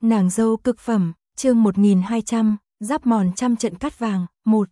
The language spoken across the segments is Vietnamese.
Nàng dâu cực phẩm, chương 1200, giáp mòn trăm trận cát vàng, 1.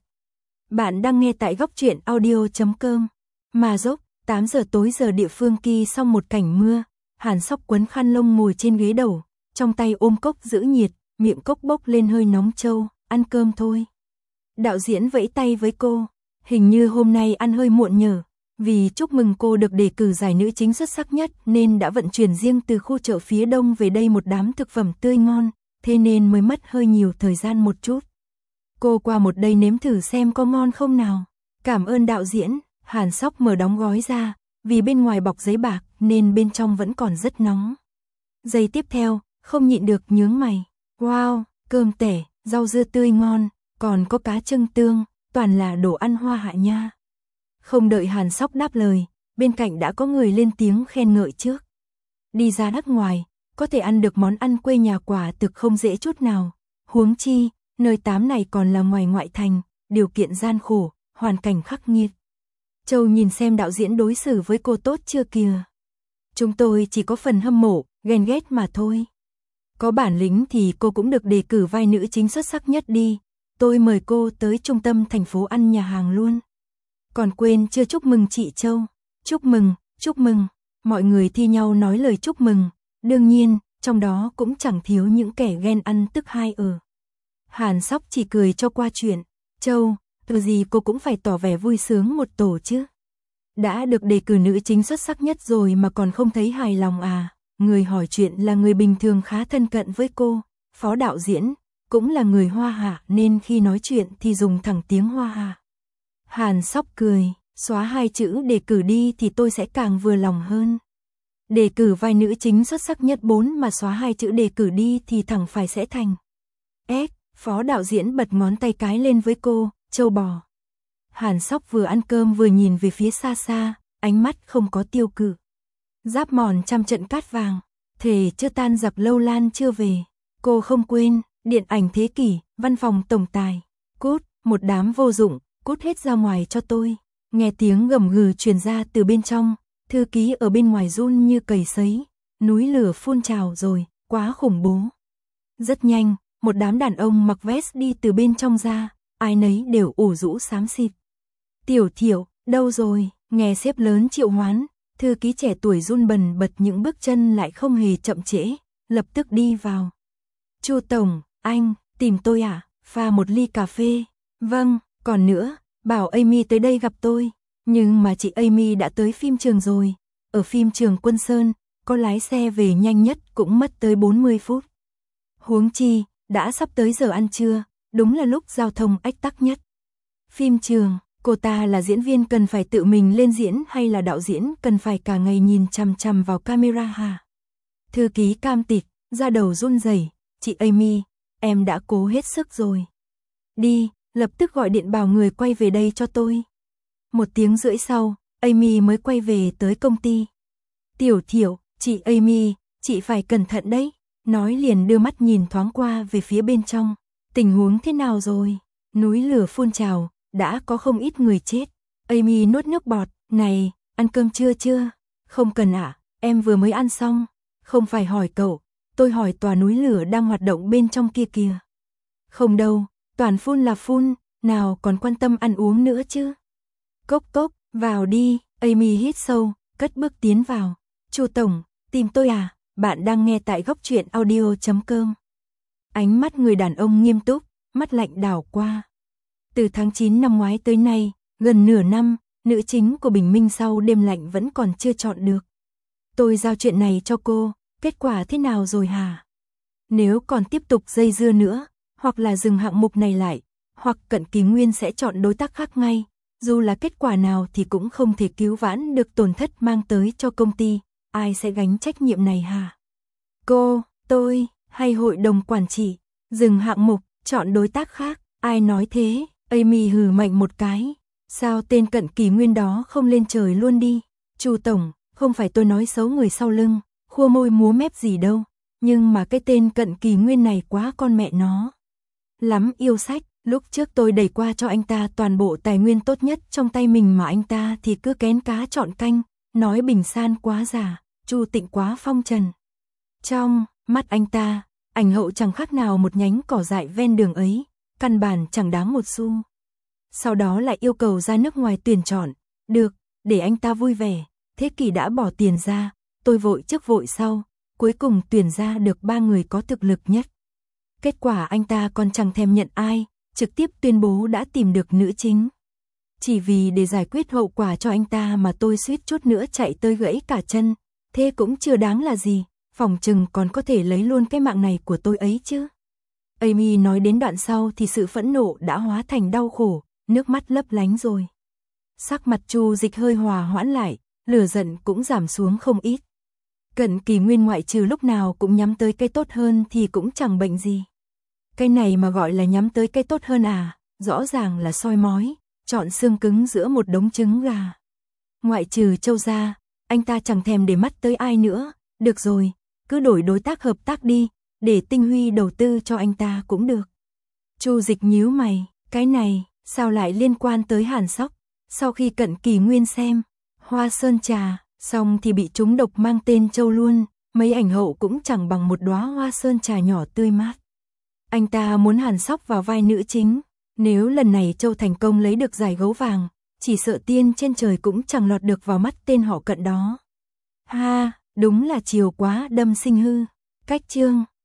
Bạn đang nghe tại góc truyện audio.com. Mà dốc, 8 giờ tối giờ địa phương kỳ xong một cảnh mưa, Hàn Sóc quấn khăn lông ngồi trên ghế đầu, trong tay ôm cốc giữ nhiệt, miệng cốc bốc lên hơi nóng trâu, ăn cơm thôi. Đạo diễn vẫy tay với cô, hình như hôm nay ăn hơi muộn nhờ, vì chúc mừng cô được đề cử giải nữ chính xuất sắc nhất nên đã vận chuyển riêng từ khu chợ phía đông về đây một đám thực phẩm tươi ngon, thế nên mới mất hơi nhiều thời gian một chút. Cô qua một đây nếm thử xem có ngon không nào. Cảm ơn đạo diễn. Hàn Sóc mở đóng gói ra, vì bên ngoài bọc giấy bạc nên bên trong vẫn còn rất nóng. Giây tiếp theo, không nhịn được nhướng mày. Wow, cơm tẻ, rau dưa tươi ngon, còn có cá chưng tương, toàn là đồ ăn Hoa Hạ nha. Không đợi Hàn Sóc đáp lời, bên cạnh đã có người lên tiếng khen ngợi trước. Đi ra nước ngoài, có thể ăn được món ăn quê nhà quả thực không dễ chút nào. Huống chi, nơi tám này còn là ngoài ngoại thành, điều kiện gian khổ, hoàn cảnh khắc nghiệt. Châu nhìn xem đạo diễn đối xử với cô tốt chưa kìa. Chúng tôi chỉ có phần hâm mộ, ghen ghét mà thôi. Có bản lĩnh thì cô cũng được đề cử vai nữ chính xuất sắc nhất đi. Tôi mời cô tới trung tâm thành phố ăn nhà hàng luôn. Còn quên chưa chúc mừng chị Châu. Chúc mừng, chúc mừng. Mọi người thi nhau nói lời chúc mừng. Đương nhiên, trong đó cũng chẳng thiếu những kẻ ghen ăn tức hai ở. Hàn Sóc chỉ cười cho qua chuyện. Châu, từ gì cô cũng phải tỏ vẻ vui sướng một tổ chứ. Đã được đề cử nữ chính xuất sắc nhất rồi mà còn không thấy hài lòng à. Người hỏi chuyện là người bình thường khá thân cận với cô. Phó đạo diễn, cũng là người Hoa Hạ nên khi nói chuyện thì dùng thẳng tiếng Hoa Hạ. Hàn Sóc cười, xóa hai chữ đề cử đi thì tôi sẽ càng vừa lòng hơn. Đề cử vai nữ chính xuất sắc nhất 4 mà xóa hai chữ đề cử đi thì thẳng phải sẽ thành. Phó đạo diễn bật ngón tay cái lên với cô, châu bò. Hàn Sóc vừa ăn cơm vừa nhìn về phía xa xa, ánh mắt không có tiêu cự. Giáp mòn trăm trận cát vàng, thề chưa tan giặc lâu lan chưa về. Cô không quên, điện ảnh thế kỷ, văn phòng tổng tài. Cút, một đám vô dụng, cút hết ra ngoài cho tôi. Nghe tiếng gầm gừ truyền ra từ bên trong, thư ký ở bên ngoài run như cầy sấy. Núi lửa phun trào rồi, quá khủng bố. Rất nhanh, một đám đàn ông mặc vest đi từ bên trong ra, ai nấy đều ủ rũ xám xịt. Tiểu Thiệu, đâu rồi? Nghe sếp lớn triệu hoán, thư ký trẻ tuổi run bần bật những bước chân lại không hề chậm trễ, lập tức đi vào. Chu tổng, anh, tìm tôi à? Pha một ly cà phê. Vâng, còn nữa, bảo Amy tới đây gặp tôi. Nhưng mà chị Amy đã tới phim trường rồi. Ở phim trường Quân Sơn, có lái xe về nhanh nhất cũng mất tới 40 phút. Huống chi, đã sắp tới giờ ăn trưa, đúng là lúc giao thông ách tắc nhất. Phim trường, cô ta là diễn viên cần phải tự mình lên diễn hay là đạo diễn cần phải cả ngày nhìn chằm chằm vào camera hả? Thư ký cam tịt, da đầu run rẩy, chị Amy, em đã cố hết sức rồi. Đi, lập tức gọi điện bảo người quay về đây cho tôi. 1 tiếng rưỡi sau, Amy mới quay về tới công ty. Tiểu Thiệu, chị Amy, chị phải cẩn thận đấy. Nói liền đưa mắt nhìn thoáng qua về phía bên trong. Tình huống thế nào rồi? Núi lửa phun trào, đã có không ít người chết. Amy nuốt nước bọt, này, ăn cơm chưa? Không cần ạ, em vừa mới ăn xong. Không phải hỏi cậu, tôi hỏi tòa núi lửa đang hoạt động bên trong kia kìa. Không đâu, toàn phun là phun, nào còn quan tâm ăn uống nữa chứ. Cốc, vào đi. Amy hít sâu, cất bước tiến vào. Chu tổng, tìm tôi à? Bạn đang nghe tại góc truyện audio.com. Ánh mắt người đàn ông nghiêm túc, mắt lạnh đảo qua. Từ tháng 9 năm ngoái tới nay, gần nửa năm, nữ chính của Bình Minh sau đêm lạnh vẫn còn chưa chọn được. Tôi giao chuyện này cho cô, kết quả thế nào rồi hả? Nếu còn tiếp tục dây dưa nữa, hoặc là dừng hạng mục này lại, hoặc Cận Kỳ Nguyên sẽ chọn đối tác khác ngay, dù là kết quả nào thì cũng không thể cứu vãn được tổn thất mang tới cho công ty. Ai sẽ gánh trách nhiệm này hả? Cô, tôi, hay hội đồng quản trị, dừng hạng mục, chọn đối tác khác, ai nói thế? Amy hừ mạnh một cái, sao tên Cận Kỳ Nguyên đó không lên trời luôn đi? Chu tổng, không phải tôi nói xấu người sau lưng, khua môi múa mép gì đâu, nhưng mà cái tên Cận Kỳ Nguyên này quá con mẹ nó. Lắm yêu sách, lúc trước tôi đẩy qua cho anh ta toàn bộ tài nguyên tốt nhất trong tay mình mà anh ta thì cứ kén cá chọn canh. Nói Bình San quá giả, Chu Tịnh quá phong trần. Trong mắt anh ta, ảnh hậu chẳng khác nào một nhánh cỏ dại ven đường ấy, căn bản chẳng đáng một xu. Sau đó lại yêu cầu ra nước ngoài tuyển chọn, được, để anh ta vui vẻ, Thế Kỷ đã bỏ tiền ra, tôi vội trước vội sau, cuối cùng tuyển ra được 3 người có thực lực nhất. Kết quả anh ta còn chẳng thèm nhận ai, trực tiếp tuyên bố đã tìm được nữ chính. Chỉ vì để giải quyết hậu quả cho anh ta mà tôi suýt chút nữa chạy tới gãy cả chân, thế cũng chưa đáng là gì, phỏng chừng còn có thể lấy luôn cái mạng này của tôi ấy chứ. Amy nói đến đoạn sau thì sự phẫn nộ đã hóa thành đau khổ, nước mắt lấp lánh rồi. Sắc mặt Chu Dịch hơi hòa hoãn lại, lửa giận cũng giảm xuống không ít. Cận Kỳ Nguyên ngoại trừ lúc nào cũng nhắm tới cái tốt hơn thì cũng chẳng bệnh gì. Cái này mà gọi là nhắm tới cái tốt hơn à, rõ ràng là soi mói, chọn xương cứng giữa một đống trứng gà. Ngoại trừ Châu ra, anh ta chẳng thèm để mắt tới ai nữa, được rồi, cứ đổi đối tác hợp tác đi, để Tinh Huy đầu tư cho anh ta cũng được. Chu Dịch nhíu mày, cái này, sao lại liên quan tới Hàn Sóc? Sau khi Cận Kỳ Nguyên xem Hoa Sơn Trà, xong thì bị trúng độc mang tên Châu luôn, mấy ảnh hậu cũng chẳng bằng một đóa hoa sơn trà nhỏ tươi mát. Anh ta muốn Hàn Sóc vào vai nữ chính, nếu lần này Châu thành công lấy được giải gấu vàng, chỉ sợ tiên trên trời cũng chẳng lọt được vào mắt tên họ Cận đó. Ha, đúng là chiều quá đâm sinh hư. Cách chương